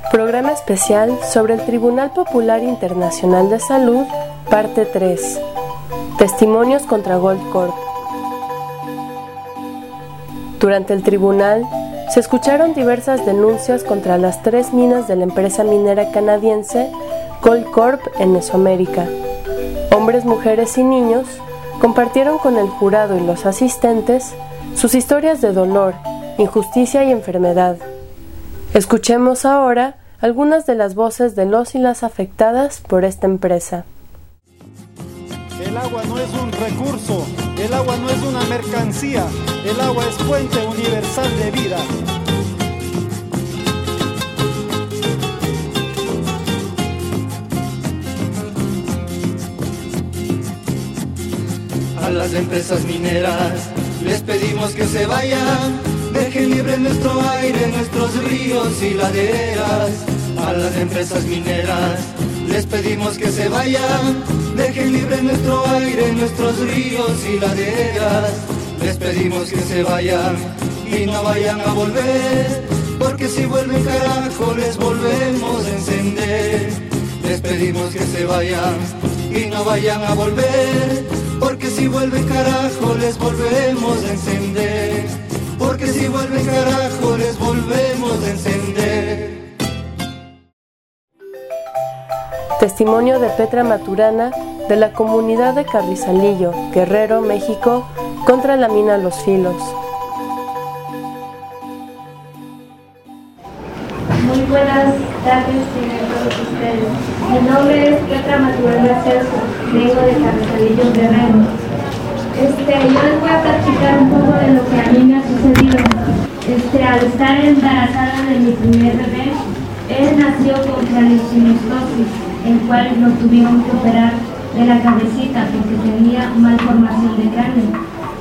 Programa especial sobre el Tribunal Popular Internacional de Salud, parte 3. Testimonios contra Goldcorp. Durante el tribunal, se escucharon diversas denuncias contra las 3 minas de la empresa minera canadiense Goldcorp en Mesoamérica. Hombres, mujeres y niños compartieron con el jurado y los asistentes sus historias de dolor, injusticia y enfermedad. Escuchemos ahora algunas de las voces de los y las afectadas por esta empresa. El agua no es un recurso, el agua no es una mercancía, el agua es fuente universal de vida. A las empresas mineras les pedimos que se vayan, dejen libre nuestro aire, nuestros ríos y laderas. A las empresas mineras les pedimos que se vayan, dejen libre nuestro aire, nuestros ríos y laderas. Les pedimos que se vayan y no vayan a volver, porque si vuelven carajo les volvemos a encender. Les pedimos que se vayan y no vayan a volver, porque si vuelven carajo les volvemos a encender. Porque si vuelven carajo les volvemos a encender. Testimonio de Petra Maturana de la comunidad de Carrizalillo, Guerrero, México, contra la mina Los Filos. Muy buenas tardes a todos ustedes. Mi nombre es Petra Maturana Celso, vengo de Carrizalillo, Guerrero. Yo les voy a platicar un poco de lo que a mí me ha sucedido. Al estar embarazada de mi primer bebé, él nació con craniosynostosis, el cual lo tuvieron que operar de la cabecita porque tenía malformación de cráneo.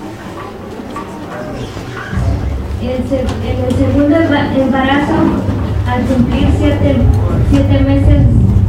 En el segundo embarazo, al cumplir 7 meses,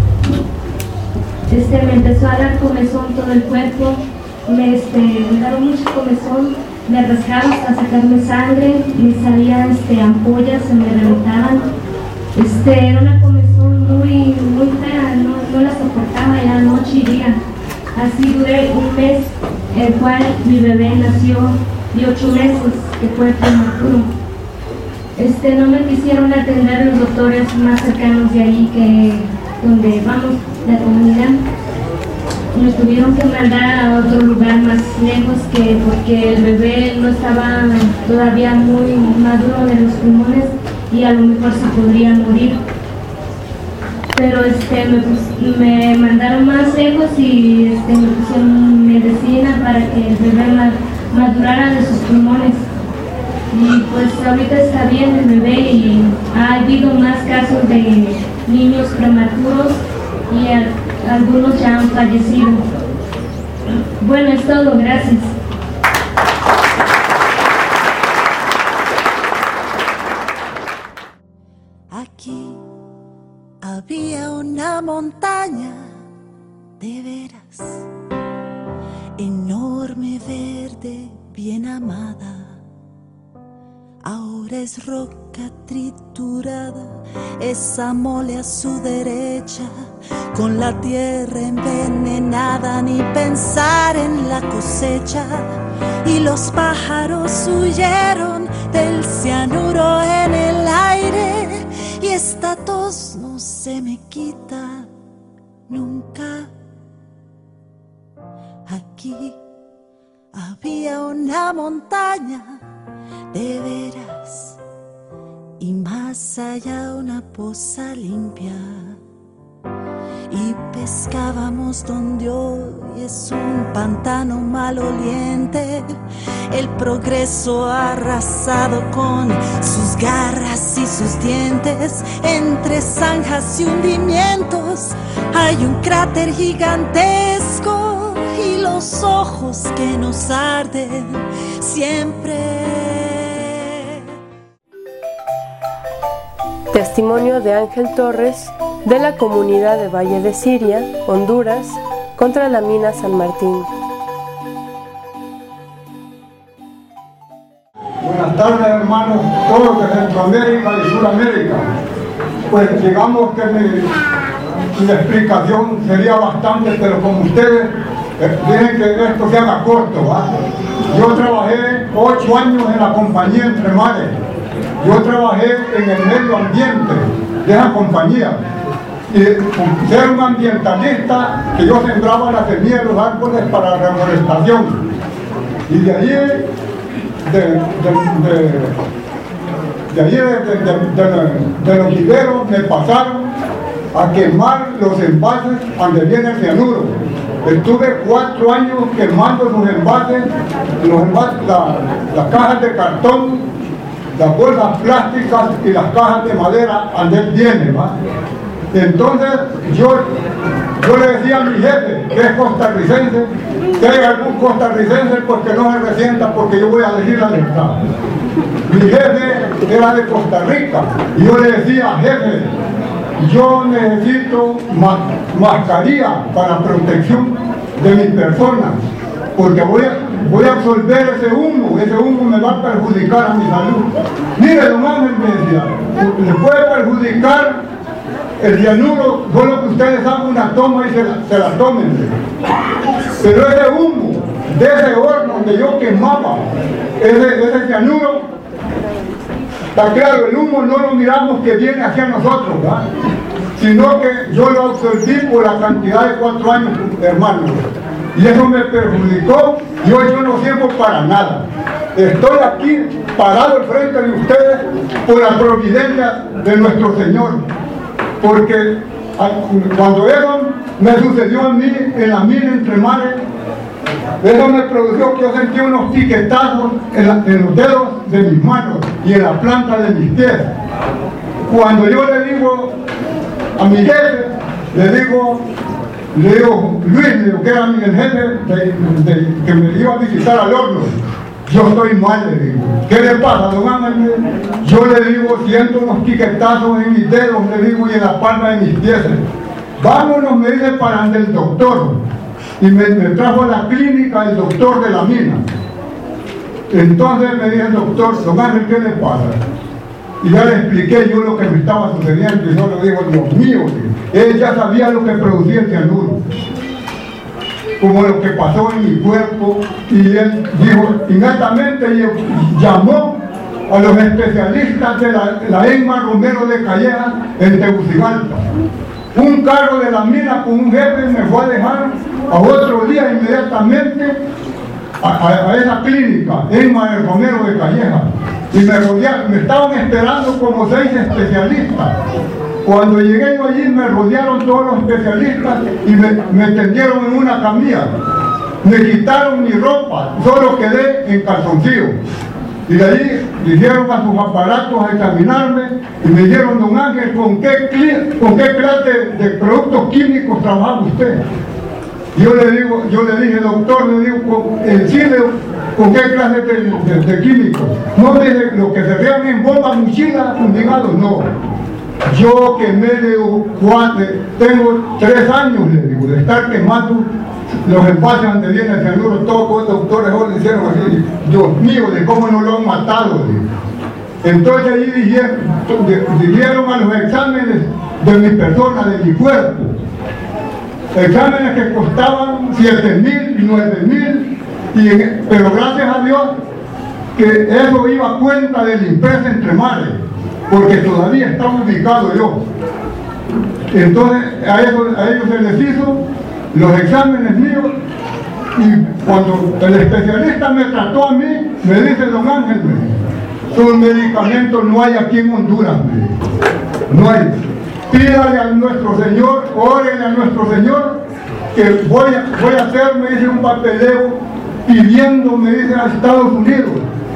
me empezó a dar comezón todo el cuerpo. Me daron mucho comezón, me rascaba hasta sacarme sangre, me salían ampollas, se me reventaban. Era una comezón muy fea, no la soportaba ya noche y día. Así duré un mes, el cual mi bebé nació de 8 meses, que fue prematuro. No me quisieron atender los doctores más cercanos de ahí, que donde vamos, la comunidad. Nos tuvieron que mandar a otro lugar más lejos porque el bebé no estaba todavía muy maduro de los pulmones y a lo mejor se podría morir. Pero me mandaron más lejos y me pusieron medicina para que el bebé madurara de sus pulmones. Y pues ahorita está bien el bebé y ha habido más casos de niños prematuros y algunos ya han fallecido. Bueno, es todo, gracias. Aquí había una montaña, de veras, enorme, verde, bien amada. Ahora es roca triturada, esa mole a su derecha, con la tierra envenenada, ni pensar en la cosecha. Y los pájaros huyeron del cianuro en el aire, y esta tos no se me quita nunca. Aquí había una montaña, de veras, y más allá una poza limpia, y pescábamos donde hoy es un pantano maloliente. El progreso ha arrasado con sus garras y sus dientes. Entre zanjas y hundimientos hay un cráter gigantesco, y los ojos que nos arden siempre. Testimonio de Ángel Torres de la comunidad de Valle de Siria, Honduras, contra la mina San Martín. Buenas tardes, hermanos, todos de Centroamérica y Sudamérica. pues digamos que la explicación sería bastante, pero como ustedes dicen que esto se haga corto, ¿va? Yo trabajé 8 años en la compañía Entre Mares. Yo trabajé en el medio ambiente de esa compañía. Y ser un ambientalista, que yo sembraba la semilla de los árboles para la reforestación. Y de allí, de los viveros me pasaron a quemar los envases donde viene el cianuro. Estuve 4 años quemando los envases, las cajas de cartón, las bolsas plásticas y las cajas de madera donde él viene, ¿va? Entonces yo le decía a mi jefe, que es costarricense, que hay algún costarricense porque no se resienta, porque yo voy a decir la verdad. Mi jefe era de Costa Rica y yo le decía, jefe, yo necesito mascarilla para protección de mi persona, porque voy a absorber ese humo me va a perjudicar a mi salud. Mire, don Ángel me decía, le puede perjudicar el cianuro, solo que ustedes hagan una toma y se la tomen. Pero ese humo de ese horno donde yo quemaba, ese cianuro, está claro, el humo no lo miramos que viene hacia nosotros, ¿verdad? Sino que yo lo absorbí por la cantidad de 4 años, hermano. Y eso me perjudicó y hoy yo no sirvo para nada. Estoy aquí parado al frente de ustedes por la providencia de nuestro Señor. Porque cuando eso me sucedió a mí en la mina Entre Mares, eso me produjo que yo sentí unos piquetazos en los dedos de mis manos y en la planta de mis pies. Cuando yo le digo a mi jefe, le digo Luis, que era el jefe que me iba a visitar al horno, yo estoy mal, le digo. ¿Qué le pasa, don Ángel? Yo le digo, siento unos piquetazos en mis dedos, le digo, y en la palma de mis pies. Vámonos, me dice, para ante el doctor. Y me trajo a la clínica el doctor de la mina. Entonces me dice el doctor, don Ángel, ¿qué le pasa? Y ya le expliqué yo lo que me estaba sucediendo y yo le digo, Dios mío, él ya sabía lo que producía el cianuro, como lo que pasó en mi cuerpo, y él dijo, inmediatamente llamó a los especialistas de la ENMA Romero de Calleja en Tegucigalpa. Un carro de la mina con un jefe me fue a dejar a otro día inmediatamente a esa clínica, ENMA de Romero de Calleja. Y me estaban esperando como 6 especialistas. Cuando llegué yo allí me rodearon todos los especialistas y me tendieron en una camilla. Me quitaron mi ropa, solo quedé en calzoncillo. Y de allí dijeron a sus aparatos a examinarme y me dijeron, don Ángel, ¿con qué clase de productos químicos trabaja usted? Y yo le dije, doctor, en Chile, ¿con qué clase de químicos? No, dice, lo que se vean en bombas, mochilas, fumigados, no. Yo quemé, tengo 3 años, le digo, de estar quemando los envases donde viene el cianuro. Todos los doctores hoy le hicieron así, Dios mío, de cómo no lo han matado. Entonces ahí dijeron a los exámenes de mi persona, de mi cuerpo, exámenes que costaban 7.000 y 9.000, pero gracias a Dios que eso iba a cuenta de la empresa Entre Mares, porque todavía estaba ubicado yo. Entonces a ellos se les hizo los exámenes míos, y cuando el especialista me trató a mí, me dice, don Ángel, sus medicamentos no hay aquí en Honduras, no hay. Pídale a nuestro Señor, órenle a nuestro Señor, que voy a hacer, me dice, un papeleo pidiendo, me dice, a Estados Unidos,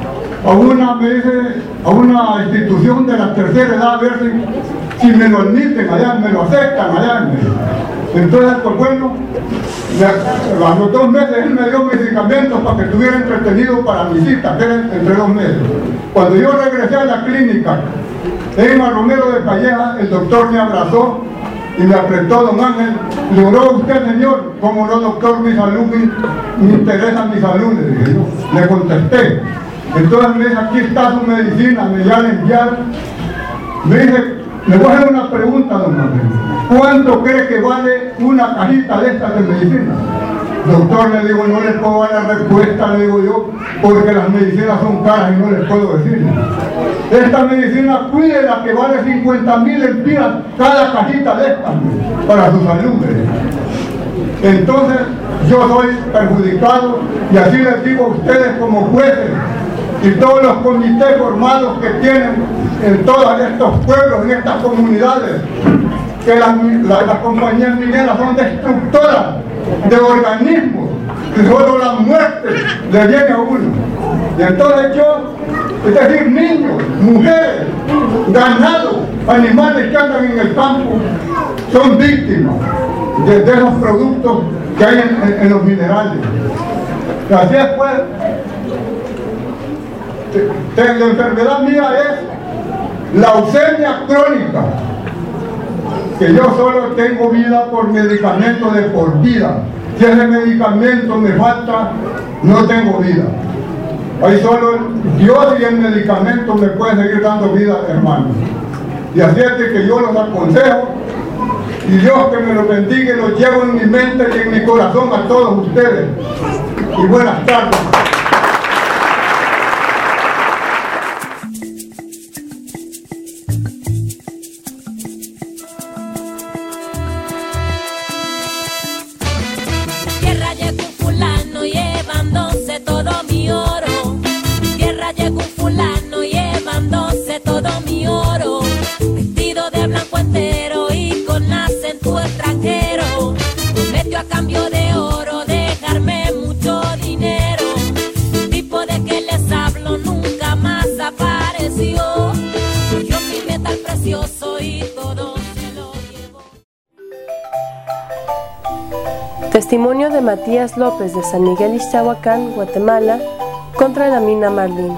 a una institución de la tercera edad, a ver si me lo admiten allá, me lo aceptan allá. Entonces, pues bueno, a los 2 meses él me dio medicamentos para que estuviera entretenido para mi cita, que era entre 2 meses. Cuando yo regresé a la clínica, ENMA Romero de Calleja, el doctor me abrazó y me apretó, don Ángel, ¿logró usted, señor? ¿Cómo no, doctor? Mi salud, me interesa mi salud, le dije yo. Le contesté. Entonces me dice, aquí está su medicina, me ya le enviaron. Me dice, Le voy a hacer una pregunta, don Manuel. ¿Cuánto cree que vale una cajita de estas de medicina? Doctor, le digo, no le puedo dar la respuesta, le digo yo, porque las medicinas son caras y no les puedo decir. Esta medicina, cuídela, que vale 50.000 lempiras cada cajita de estas para su salud. Entonces, yo soy perjudicado y así les digo a ustedes como jueces y todos los comités formados que tienen en todos estos pueblos, en estas comunidades, que las compañías mineras son destructoras de organismos, y solo la muerte le viene a uno. Y entonces yo, es decir, niños, mujeres, ganado, animales que andan en el campo, son víctimas de esos productos que hay en los minerales. Así es, pues, la enfermedad mía es la leucemia crónica, que yo solo tengo vida por medicamento de por vida. Si ese medicamento me falta, no tengo vida. Ahí solo Dios y el medicamento me pueden seguir dando vida, hermanos. Y así es que yo los aconsejo, y Dios que me los bendiga y los llevo en mi mente y en mi corazón a todos ustedes. Y buenas tardes. Testimonio de Matías López de San Miguel Ixtahuacán, Guatemala, contra la mina Marlín.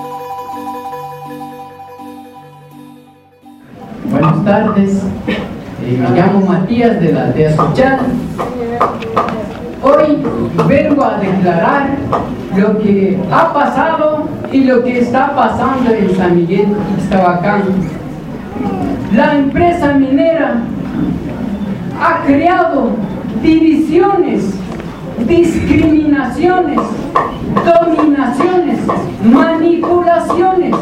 Buenas tardes, me llamo Matías de la aldea Sochal. Hoy vengo a declarar lo que ha pasado y lo que está pasando en San Miguel Ixtahuacán. La empresa minera ha creado divisiones, discriminaciones, dominaciones, manipulaciones,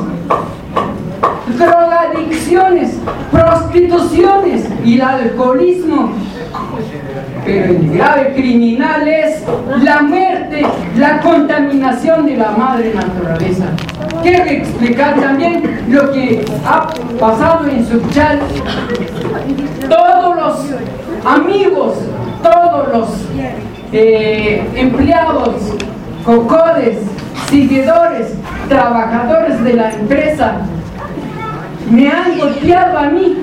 drogadicciones, prostituciones y el alcoholismo. Pero el grave criminal es la muerte, la contaminación de la madre naturaleza. Quiero explicar también lo que ha pasado en Sochal. Todos los amigos, todos los empleados, cocodes, seguidores, trabajadores de la empresa me han golpeado a mí,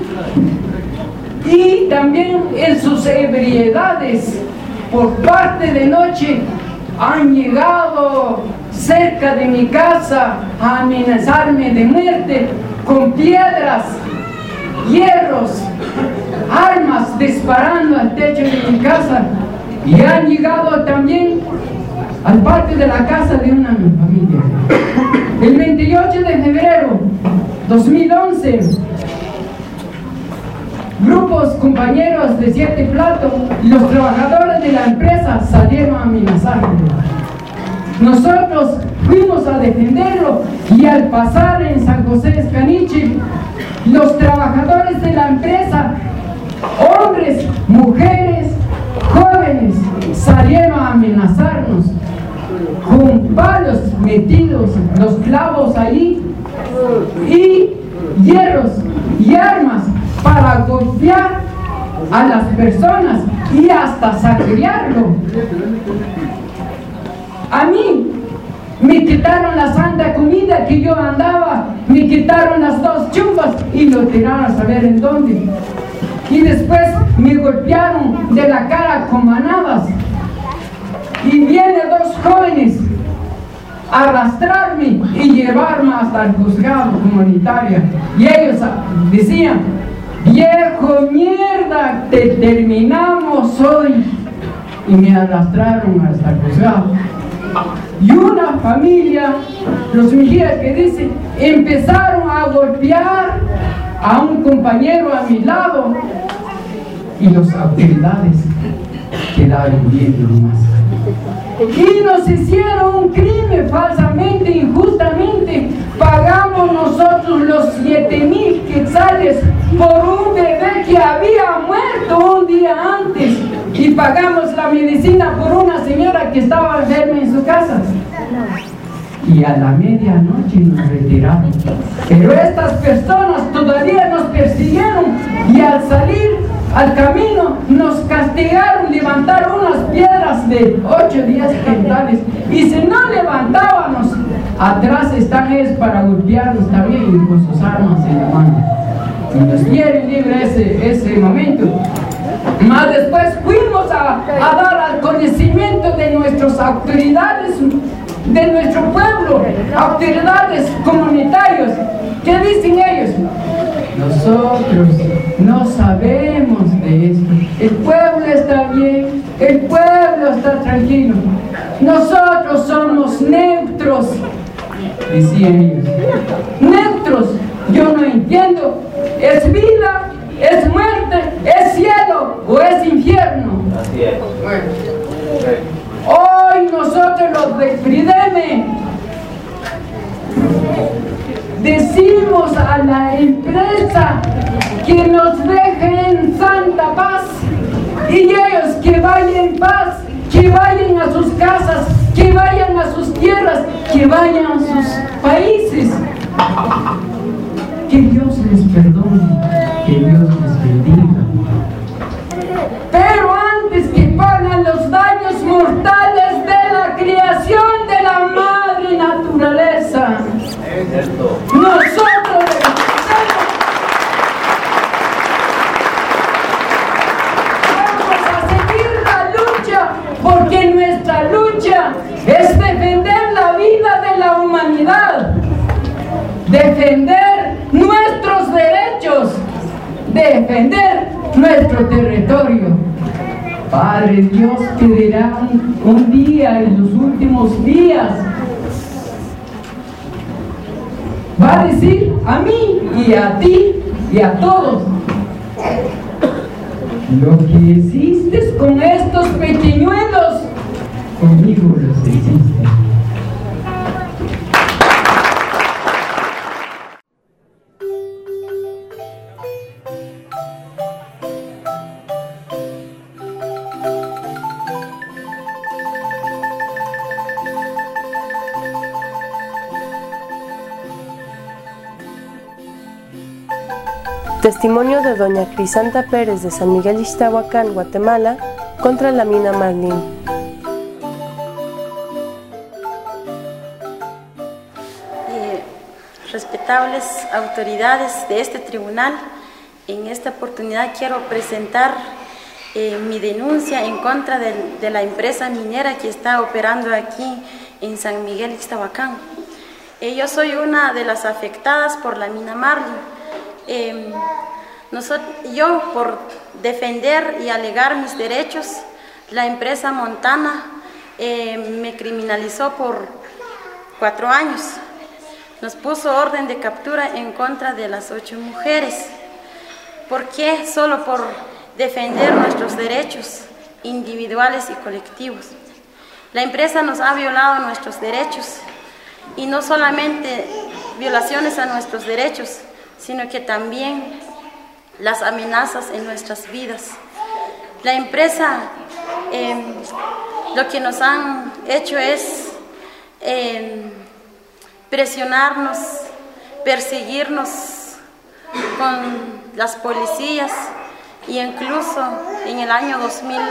y también en sus ebriedades por parte de noche han llegado cerca de mi casa a amenazarme de muerte con piedras, hierros, armas, disparando al techo de mi casa, y han llegado también al patio de la casa de una familia. El 28 de febrero 2011, grupos compañeros de 7 Plato, los trabajadores de la empresa salieron a amenazarme. Nosotros fuimos a defenderlo, y al pasar en San José Escaniche, los trabajadores de la empresa, hombres, mujeres, jóvenes, salieron a amenazarnos con palos metidos, los clavos ahí, y hierros y armas para golpear a las personas y hasta saquearlo. A mí me quitaron la santa comida que yo andaba, me quitaron las 2 chupas y lo tiraron a saber en dónde. Y después me golpearon de la cara con manadas, y vienen 2 jóvenes a arrastrarme y llevarme hasta el juzgado comunitario, y ellos decían: viejo mierda, te terminamos hoy, y me arrastraron hasta el juzgado. Y una familia, los Mejías, que dicen, empezaron a golpear a un compañero a mi lado y las autoridades quedaron viendo nomás. Y nos hicieron un crimen falsamente, injustamente. Pagamos nosotros los 7,000 quetzales por un bebé que había muerto un día antes. Y pagamos la medicina por una señora que estaba enferma en su casa. Y a la medianoche nos retiramos. Pero estas personas todavía nos persiguieron y al salir al camino nos castigaron, levantaron unas piedras de 8 o 10 quintales. Y si no levantábamos, atrás están ellos para golpearnos también y con sus armas en la mano. Y nos quieren libre ese momento. Más después fuimos a dar al conocimiento de nuestras autoridades, de nuestro pueblo, autoridades comunitarias. ¿Qué dicen ellos? Nosotros no sabemos de esto. El pueblo está bien, el pueblo está tranquilo. Nosotros somos neutros, decían ellos. Neutros, yo no entiendo. ¿Es vida? ¿Es muerte? ¿Es cielo o es infierno? Así es. Bueno. Hoy nosotros los de Frideme decimos a la empresa que nos deje en santa paz y ellos que vayan en paz, que vayan a sus casas, que vayan a sus tierras, que vayan a sus países. Que Dios les perdone, que Dios les bendiga. Pero antes que pagan los daños mortales de la creación de la madre naturaleza, nosotros vamos a seguir la lucha, porque nuestra lucha es defender la vida de la humanidad, defender nuestros derechos, defender nuestro territorio. Padre Dios, que dirá un día, en los últimos días, va a decir a mí y a ti y a todos: lo que hiciste con estos pequeñuelos, conmigo los hiciste. Testimonio de doña Crisanta Pérez de San Miguel Ixtahuacán, Guatemala, contra la mina Marlín. Respetables autoridades de este tribunal, en esta oportunidad quiero presentar mi denuncia en contra de la empresa minera que está operando aquí en San Miguel Ixtahuacán. Yo soy una de las afectadas por la mina Marlín. Yo, por defender y alegar mis derechos, la empresa Montana me criminalizó por 4 años. Nos puso orden de captura en contra de las 8 mujeres. ¿Por qué? Solo por defender nuestros derechos individuales y colectivos. La empresa nos ha violado nuestros derechos, y no solamente violaciones a nuestros derechos, sino que también las amenazas en nuestras vidas. La empresa lo que nos han hecho es presionarnos, perseguirnos con las policías, y incluso en el año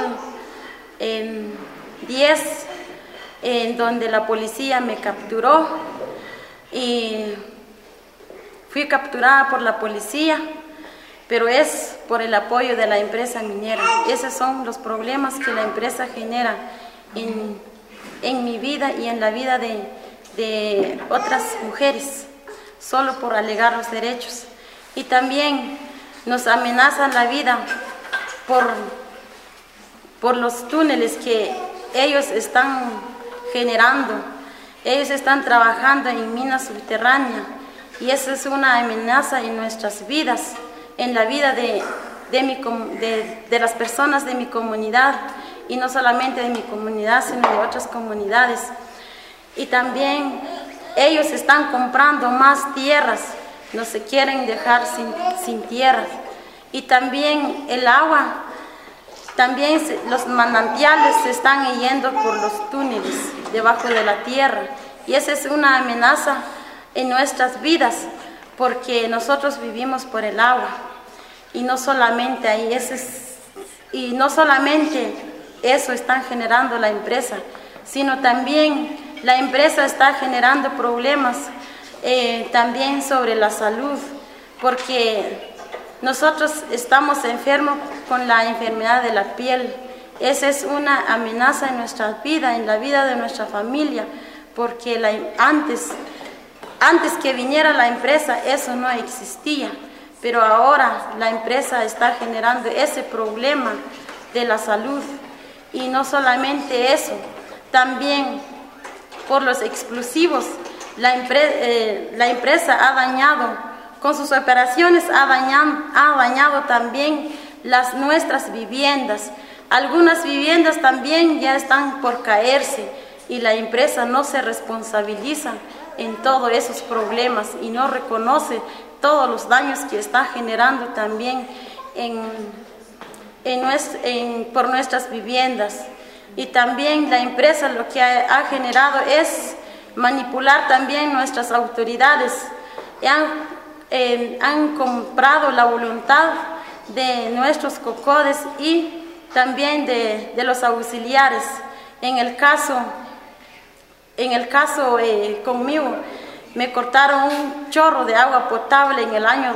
2010, en donde la policía me capturó y fui capturada por la policía, pero es por el apoyo de la empresa minera. Esos son los problemas que la empresa genera en mi vida y en la vida de otras mujeres, solo por alegar los derechos. Y también nos amenazan la vida por los túneles que ellos están generando. Ellos están trabajando en minas subterráneas y esa es una amenaza en nuestras vidas, en la vida de las personas de mi comunidad, y no solamente de mi comunidad, sino de otras comunidades. Y también ellos están comprando más tierras, no se quieren dejar sin tierras. Y también el agua, también los manantiales se están yendo por los túneles debajo de la tierra. Y esa es una amenaza en nuestras vidas, porque nosotros vivimos por el agua. Y no solamente ahí, no solamente eso están generando la empresa, sino también la empresa está generando problemas también sobre la salud, porque nosotros estamos enfermos con la enfermedad de la piel. Esa es una amenaza en nuestra vida, en la vida de nuestra familia, porque antes que viniera la empresa eso no existía, pero ahora la empresa está generando ese problema de la salud. Y no solamente eso, también por los explosivos, la empresa ha dañado, con sus operaciones ha dañado también nuestras viviendas. Algunas viviendas también ya están por caerse y la empresa no se responsabiliza en todos esos problemas y no reconoce todos los daños que está generando también por nuestras viviendas. Y también la empresa lo que ha generado es manipular también nuestras autoridades. Han comprado la voluntad de nuestros cocodes y también de los auxiliares. En el caso conmigo, me cortaron un chorro de agua potable en el año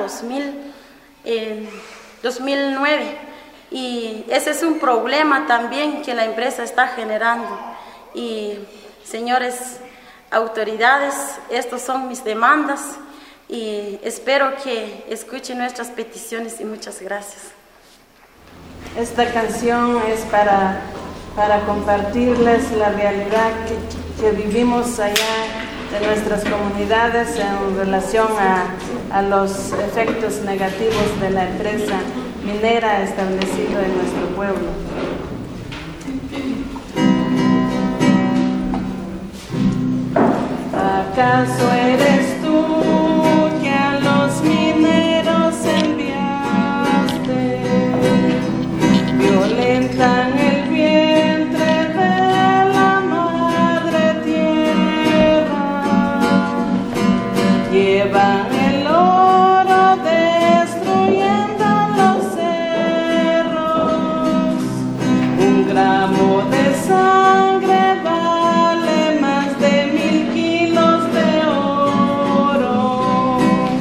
2009. Y ese es un problema también que la empresa está generando. Y señores autoridades, estas son mis demandas y espero que escuchen nuestras peticiones y muchas gracias. Esta canción es para compartirles la realidad que vivimos allá de nuestras comunidades en relación a los efectos negativos de la empresa minera establecida en nuestro pueblo. ¿Acaso eres tú que a los mineros enviaste? Violentan el vientre de la madre tierra, llevan el oro destruyendo los cerros. Un gramo de sangre vale más de 1000 kilos de oro.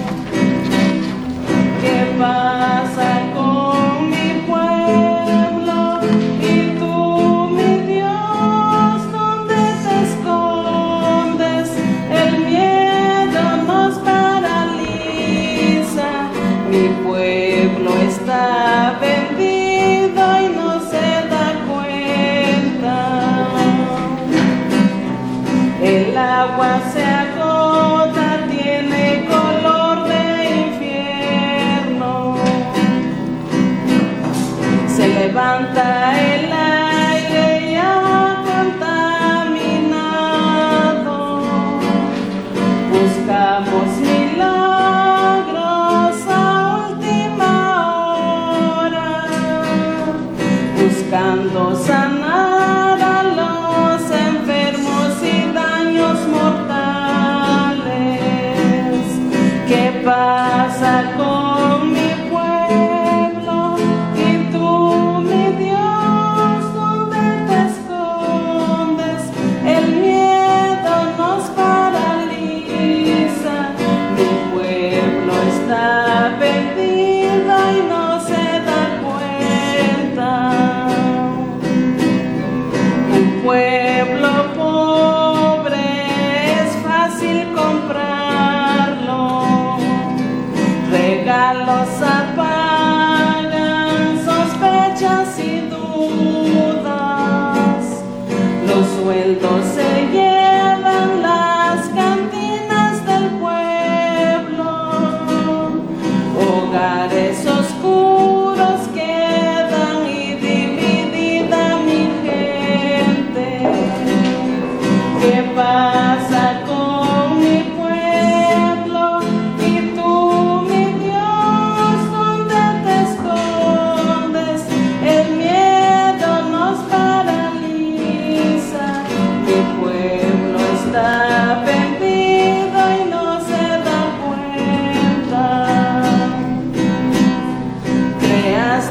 ¿Qué pasa con mi pueblo? Y tú, mi Dios, ¿dónde te escondes? El miedo nos paraliza. Mi pueblo está vendido y no se da cuenta. El agua se agota, tiene color de infierno. Se levanta el aire ya contaminado. Buscamos milagros a última hora, buscando sanar a los enfermos y daños mortales. ¿Qué pasa con mi pueblo? Y tú, mi Dios, ¿dónde te escondes? El miedo nos paraliza. Mi pueblo está perdido y no se da cuenta.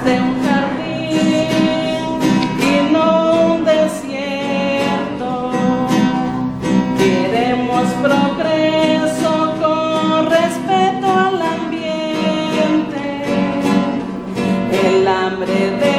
de un jardín y no un desierto. Queremos progreso con respeto al ambiente. El hambre de